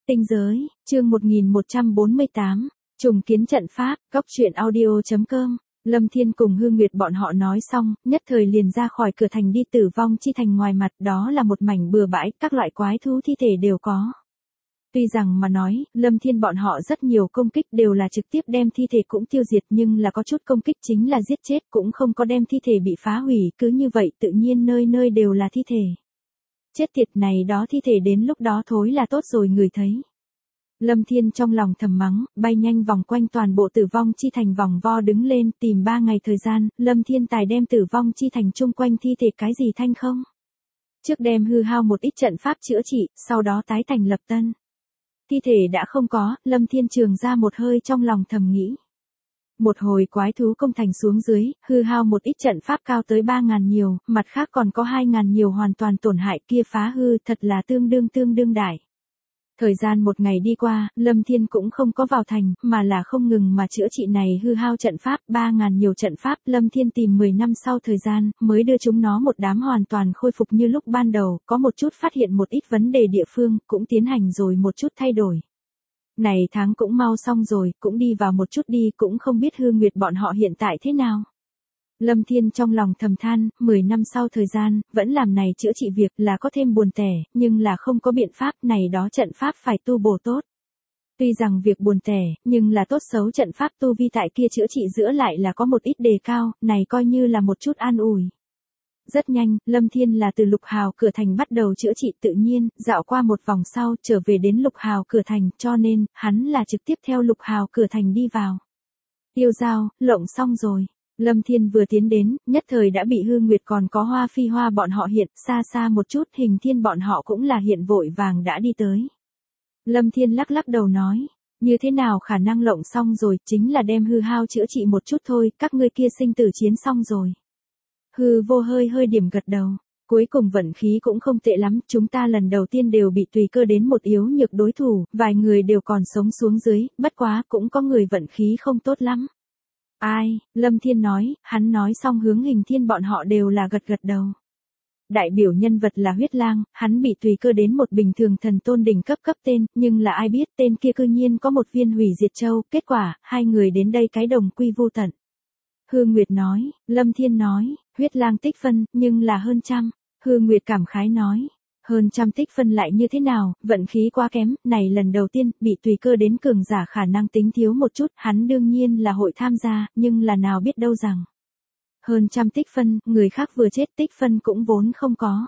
Tinh giới, chương 1148, trùng kiến trận pháp, góc truyện audio.com. Lâm Thiên cùng Hư Nguyệt bọn họ nói xong, nhất thời liền ra khỏi cửa thành đi Tử Vong Chi Thành. Ngoài mặt đó là một mảnh bừa bãi, các loại quái thú thi thể đều có. Tuy rằng mà nói, Lâm Thiên bọn họ rất nhiều công kích đều là trực tiếp đem thi thể cũng tiêu diệt, nhưng là có chút công kích chính là giết chết, cũng không có đem thi thể bị phá hủy, cứ như vậy tự nhiên nơi nơi đều là thi thể. Chết tiệt này đó thi thể đến lúc đó thối là tốt rồi người thấy. Lâm Thiên trong lòng thầm mắng, bay nhanh vòng quanh toàn bộ Tử Vong Chi Thành vòng vo đứng lên, tìm 3 ngày thời gian, Lâm Thiên tài đem Tử Vong Chi Thành chung quanh thi thể cái gì thanh không. Trước đem hư hao một ít trận pháp chữa trị, sau đó tái thành lập tân. Thi thể đã không có, Lâm Thiên trường ra một hơi trong lòng thầm nghĩ. Một hồi quái thú công thành xuống dưới, hư hao một ít trận pháp cao tới 3.000 nhiều, mặt khác còn có 2.000 nhiều hoàn toàn tổn hại, kia phá hư thật là tương đương đại. Thời gian một ngày đi qua, Lâm Thiên cũng không có vào thành, mà là không ngừng mà chữa trị này hư hao trận pháp, 3.000 nhiều trận pháp, Lâm Thiên tìm 10 năm sau thời gian, mới đưa chúng nó một đám hoàn toàn khôi phục như lúc ban đầu, có một chút phát hiện một ít vấn đề địa phương, cũng tiến hành rồi một chút thay đổi. Này tháng cũng mau xong rồi, cũng đi vào một chút đi, cũng không biết Hư Nguyệt bọn họ hiện tại thế nào. Lâm Thiên trong lòng thầm than, 10 năm sau thời gian, vẫn làm này chữa trị việc là có thêm buồn tẻ, nhưng là không có biện pháp, này đó trận pháp phải tu bổ tốt. Tuy rằng việc buồn tẻ, nhưng là tốt xấu trận pháp tu vi tại kia chữa trị giữa lại là có một ít đề cao, này coi như là một chút an ủi. Rất nhanh, Lâm Thiên là từ Lục Hào cửa thành bắt đầu chữa trị, tự nhiên, dạo qua một vòng sau, trở về đến Lục Hào cửa thành, cho nên, hắn là trực tiếp theo Lục Hào cửa thành đi vào. Tiêu Giao, lộng xong rồi. Lâm Thiên vừa tiến đến, nhất thời đã bị Hư Nguyệt còn có Hoa Phi Hoa bọn họ hiện, xa xa một chút, Hình Thiên bọn họ cũng là hiện vội vàng đã đi tới. Lâm Thiên lắc đầu nói, như thế nào khả năng lộng xong rồi, chính là đem hư hao chữa trị một chút thôi, các ngươi kia sinh tử chiến xong rồi. Hư Vô hơi điểm gật đầu, cuối cùng vận khí cũng không tệ lắm, chúng ta lần đầu tiên đều bị tùy cơ đến một yếu nhược đối thủ, vài người đều còn sống xuống dưới, bất quá cũng có người vận khí không tốt lắm. Ai, Lâm Thiên nói, hắn nói xong hướng Hình Thiên bọn họ đều là gật đầu. Đại biểu nhân vật là Huyết Lang, hắn bị tùy cơ đến một bình thường thần tôn đỉnh cấp tên, nhưng là ai biết tên kia cư nhiên có một viên hủy diệt châu, kết quả, hai người đến đây cái đồng quy vu tận. Hư Nguyệt nói, Lâm Thiên nói, Huyết Lang tích phân, nhưng là hơn trăm. Hư Nguyệt cảm khái nói, hơn trăm tích phân lại như thế nào, vận khí quá kém, này lần đầu tiên, bị tùy cơ đến cường giả khả năng tính thiếu một chút, hắn đương nhiên là hội tham gia, nhưng là nào biết đâu rằng. Hơn trăm tích phân, người khác vừa chết tích phân cũng vốn không có.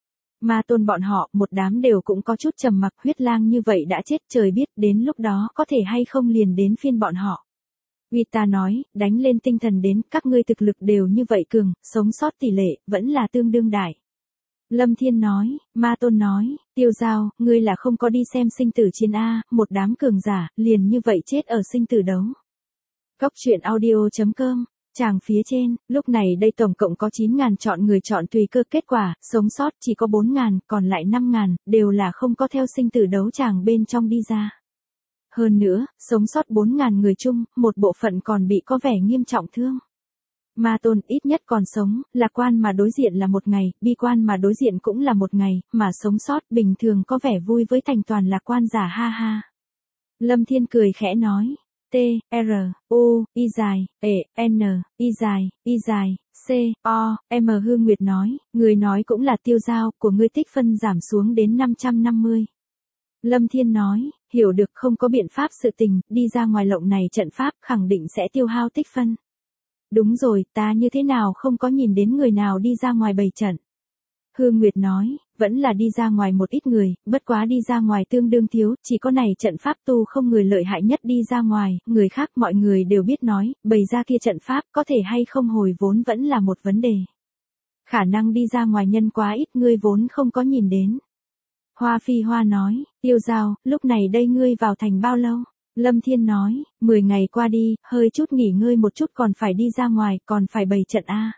Ma Tôn bọn họ, một đám đều cũng có chút trầm mặc, Huyết Lang như vậy đã chết, trời biết, đến lúc đó có thể hay không liền đến phiên bọn họ. Vita nói, đánh lên tinh thần đến, các ngươi thực lực đều như vậy cường, sống sót tỷ lệ, vẫn là tương đương đại. Lâm Thiên nói, Ma Tôn nói, Tiêu Giao, ngươi là không có đi xem sinh tử chiến A, một đám cường giả, liền như vậy chết ở sinh tử đấu. Góc truyện audio.com, tràng phía trên, lúc này đây tổng cộng có 9.000 chọn người chọn tùy cơ, kết quả, sống sót chỉ có 4.000, còn lại 5.000, đều là không có theo sinh tử đấu tràng bên trong đi ra. Hơn nữa, sống sót 4.000 người chung, một bộ phận còn bị có vẻ nghiêm trọng thương. Ma Tôn ít nhất còn sống, lạc quan mà đối diện là một ngày, bi quan mà đối diện cũng là một ngày, mà sống sót bình thường có vẻ vui với thành toàn lạc quan giả ha ha. Lâm Thiên cười khẽ nói, T, R, U, I dài, E, N, I dài, C, O, M. Hư Nguyệt nói, người nói cũng là Tiêu Giao, của ngươi tích phân giảm xuống đến 550. Lâm Thiên nói, hiểu được không có biện pháp sự tình, đi ra ngoài lộng này trận pháp khẳng định sẽ tiêu hao tích phân. Đúng rồi, ta như thế nào không có nhìn đến người nào đi ra ngoài bày trận. Hư Nguyệt nói, vẫn là đi ra ngoài một ít người, bất quá đi ra ngoài tương đương thiếu, chỉ có này trận pháp tu không người lợi hại nhất đi ra ngoài, người khác mọi người đều biết nói, bày ra kia trận pháp có thể hay không hồi vốn vẫn là một vấn đề. Khả năng đi ra ngoài nhân quá ít ngươi vốn không có nhìn đến. Hoa Phi Hoa nói, Tiêu Giao, lúc này đây ngươi vào thành bao lâu? Lâm Thiên nói, 10 ngày qua đi, hơi chút nghỉ ngơi một chút còn phải đi ra ngoài, còn phải bày trận A.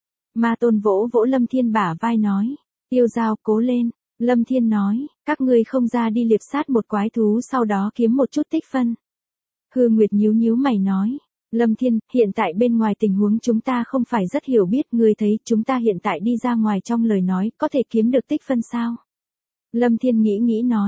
Ma Tôn vỗ Lâm Thiên bả vai nói, Tiêu Giao cố lên. Lâm Thiên nói, các ngươi không ra đi liệp sát một quái thú sau đó kiếm một chút tích phân. Hư Nguyệt nhíu mày nói, Lâm Thiên, hiện tại bên ngoài tình huống chúng ta không phải rất hiểu biết, ngươi thấy chúng ta hiện tại đi ra ngoài trong lời nói có thể kiếm được tích phân sao? Lâm Thiên nghĩ nói,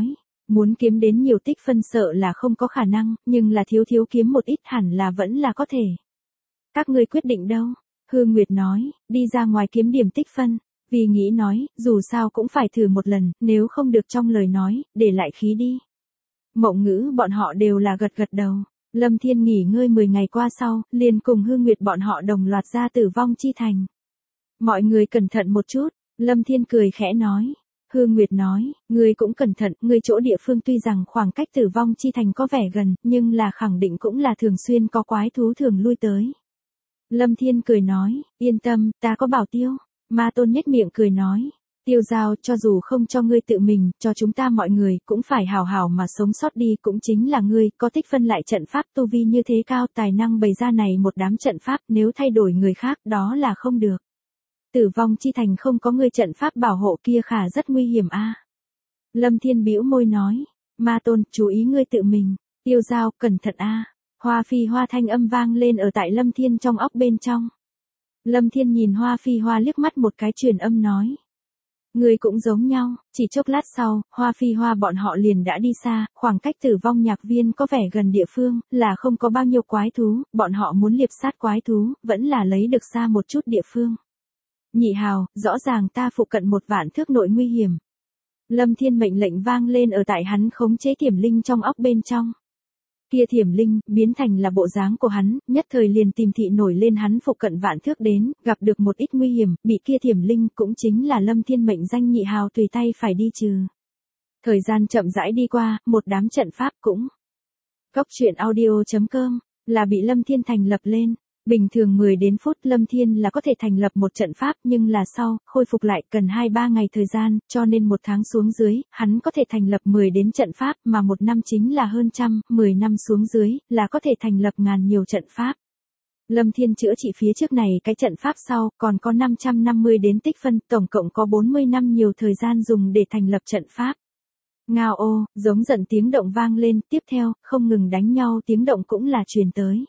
Muốn kiếm đến nhiều tích phân sợ là không có khả năng, nhưng là thiếu thiếu kiếm một ít hẳn là vẫn là có thể. Các ngươi quyết định đâu? Hư Nguyệt nói, đi ra ngoài kiếm điểm tích phân. Vì nghĩ nói, dù sao cũng phải thử một lần, nếu không được trong lời nói, để lại khí đi. Mộng Ngữ bọn họ đều là gật gật đầu. Lâm Thiên nghỉ ngơi 10 ngày qua sau, liền cùng Hư Nguyệt bọn họ đồng loạt ra Tử Vong Chi Thành. Mọi người cẩn thận một chút, Lâm Thiên cười khẽ nói. Hư Nguyệt nói, ngươi cũng cẩn thận, ngươi chỗ địa phương tuy rằng khoảng cách Tử Vong Chi Thành có vẻ gần, nhưng là khẳng định cũng là thường xuyên có quái thú thường lui tới. Lâm Thiên cười nói, yên tâm, ta có bảo tiêu. Ma Tôn nhếch miệng cười nói, Tiêu Giao cho dù không cho ngươi tự mình, cho chúng ta mọi người cũng phải hào hào mà sống sót đi, cũng chính là ngươi, có tích phân lại trận pháp tu vi như thế cao, tài năng bày ra này một đám trận pháp, nếu thay đổi người khác đó là không được. Tử Vong Chi Thành không có ngươi trận pháp bảo hộ kia khả rất nguy hiểm a. Lâm Thiên bĩu môi nói, Ma Tôn, chú ý ngươi tự mình. Tiêu Giao, cẩn thận a. Hoa Phi Hoa thanh âm vang lên ở tại Lâm Thiên trong óc bên trong. Lâm Thiên nhìn Hoa Phi Hoa liếc mắt một cái, truyền âm nói. Người cũng giống nhau. Chỉ chốc lát sau, Hoa Phi Hoa bọn họ liền đã đi xa, khoảng cách Tử Vong Nhạc Viên có vẻ gần địa phương, là không có bao nhiêu quái thú, bọn họ muốn liệp sát quái thú, vẫn là lấy được xa một chút địa phương. Nhị Hào, rõ ràng ta phụ cận 1 vạn thước nội nguy hiểm. Lâm Thiên mệnh lệnh vang lên ở tại hắn khống chế Thiểm Linh trong óc bên trong. Kia Thiểm Linh, biến thành là bộ dáng của hắn, nhất thời liền tìm thị nổi lên hắn phụ cận vạn thước đến, gặp được một ít nguy hiểm, bị kia Thiểm Linh cũng chính là Lâm Thiên mệnh danh Nhị Hào tùy tay phải đi trừ. Thời gian chậm rãi đi qua, một đám trận pháp cũng. Góc truyện audio.com, là bị Lâm Thiên thành lập lên. Bình thường 10 đến phút Lâm Thiên là có thể thành lập một trận pháp, nhưng là sau, khôi phục lại cần 2-3 ngày thời gian, cho nên 1 tháng xuống dưới, hắn có thể thành lập 10 đến trận pháp, mà 1 năm chính là hơn trăm, 10 năm xuống dưới, là có thể thành lập ngàn nhiều trận pháp. Lâm Thiên chữa trị phía trước này cái trận pháp sau, còn có 550 đến tích phân, tổng cộng có 40 năm nhiều thời gian dùng để thành lập trận pháp. Ngao ô, giống giận tiếng động vang lên, tiếp theo, không ngừng đánh nhau tiếng động cũng là truyền tới.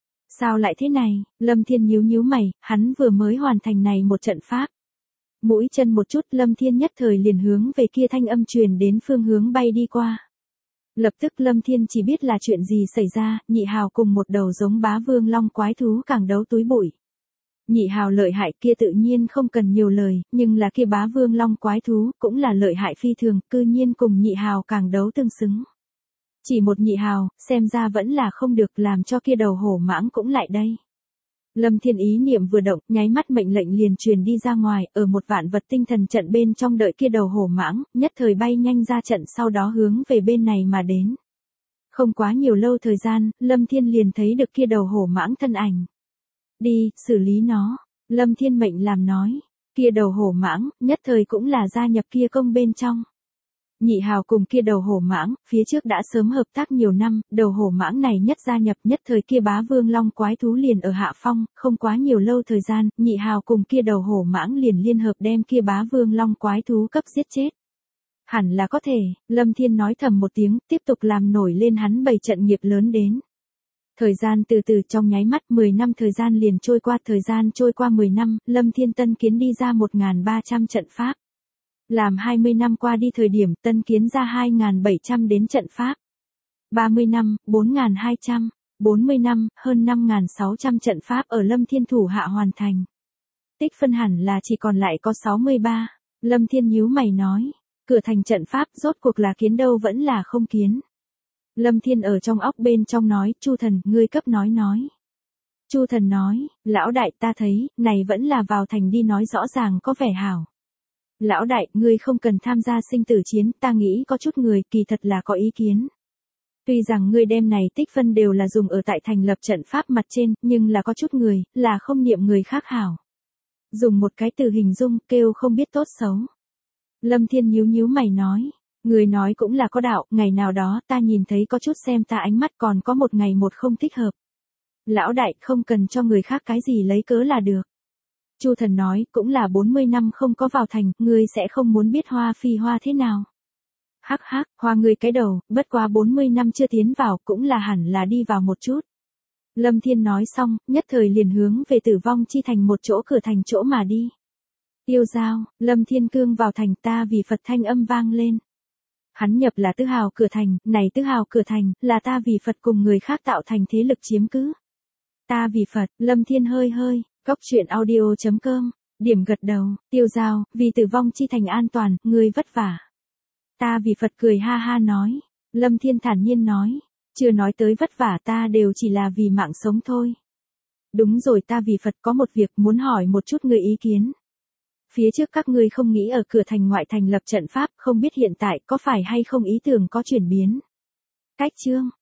Sao lại thế này? Lâm Thiên nhíu mày, hắn vừa mới hoàn thành này một trận pháp. Mũi chân một chút, Lâm Thiên nhất thời liền hướng về kia thanh âm truyền đến phương hướng bay đi qua. Lập tức Lâm Thiên chỉ biết là chuyện gì xảy ra, Nhị Hào cùng một đầu giống bá vương long quái thú càng đấu túi bụi. Nhị Hào lợi hại kia tự nhiên không cần nhiều lời, nhưng là kia bá vương long quái thú cũng là lợi hại phi thường, cư nhiên cùng Nhị Hào càng đấu tương xứng. Chỉ một Nhị Hào, xem ra vẫn là không được, làm cho kia đầu hổ mãng cũng lại đây. Lâm Thiên ý niệm vừa động, nháy mắt mệnh lệnh liền truyền đi ra ngoài, ở một vạn vật tinh thần trận bên trong đợi kia đầu hổ mãng, nhất thời bay nhanh ra trận, sau đó hướng về bên này mà đến. Không quá nhiều lâu thời gian, Lâm Thiên liền thấy được kia đầu hổ mãng thân ảnh. Đi, xử lý nó. Lâm Thiên mệnh làm nói. Kia đầu hổ mãng, nhất thời cũng là gia nhập kia công bên trong. Nhị Hào cùng kia đầu hổ mãng, phía trước đã sớm hợp tác nhiều năm, đầu hổ mãng này nhất gia nhập, nhất thời kia bá vương long quái thú liền ở hạ phong, không quá nhiều lâu thời gian, Nhị Hào cùng kia đầu hổ mãng liền liên hợp đem kia bá vương long quái thú cấp giết chết. Hẳn là có thể, Lâm Thiên nói thầm một tiếng, tiếp tục làm nổi lên hắn bày trận nghiệp lớn đến. Thời gian từ từ trong nháy mắt 10 năm thời gian liền trôi qua, thời gian trôi qua 10 năm, Lâm Thiên tân kiến đi ra 1.300 trận pháp. Làm 20 năm qua đi thời điểm tân kiến ra 2.700 đến trận pháp. 30 năm, 4.200, 40 năm, hơn 5.600 trận pháp ở Lâm Thiên thủ hạ hoàn thành. Tích phân hẳn là chỉ còn lại có 63. Lâm Thiên nhíu mày nói, cửa thành trận pháp rốt cuộc là kiến đâu vẫn là không kiến. Lâm Thiên ở trong óc bên trong nói, Chu Thần, ngươi cấp nói. Chu Thần nói, lão đại ta thấy, này vẫn là vào thành đi nói rõ ràng có vẻ hảo. Lão đại, ngươi không cần tham gia sinh tử chiến, ta nghĩ có chút người kỳ thật là có ý kiến. Tuy rằng ngươi đem này tích phân đều là dùng ở tại thành lập trận pháp mặt trên, nhưng là có chút người, là không niệm người khác hảo. Dùng một cái từ hình dung, kêu không biết tốt xấu. Lâm Thiên nhíu mày nói, người nói cũng là có đạo, ngày nào đó ta nhìn thấy có chút xem ta ánh mắt còn có một ngày một không thích hợp. Lão đại không cần cho người khác cái gì lấy cớ là được. Chu Thần nói, cũng là 40 năm không có vào thành, ngươi sẽ không muốn biết Hoa Phi Hoa thế nào. Hắc hắc, hoa ngươi cái đầu, bất quá 40 năm chưa tiến vào, cũng là hẳn là đi vào một chút. Lâm Thiên nói xong, nhất thời liền hướng về Tử Vong Chi Thành một chỗ cửa thành chỗ mà đi. Tiêu Giao, Lâm Thiên cương vào thành, ta vì Phật thanh âm vang lên. Hắn nhập là Tứ Hào Cửa Thành, này Tứ Hào Cửa Thành, là ta vì Phật cùng người khác tạo thành thế lực chiếm cứ. Ta vì Phật, Lâm Thiên hơi, Cốc truyện audio.com, điểm gật đầu, Tiêu Giao, vì tử vong chi thành an toàn, ngươi vất vả. Ta vì Phật cười ha ha nói, Lâm Thiên thản nhiên nói, chưa nói tới vất vả ta đều chỉ là vì mạng sống thôi. Đúng rồi ta vì Phật có một việc muốn hỏi một chút người ý kiến. Phía trước các ngươi không nghĩ ở cửa thành ngoại thành lập trận pháp, không biết hiện tại có phải hay không ý tưởng có chuyển biến. Cách chương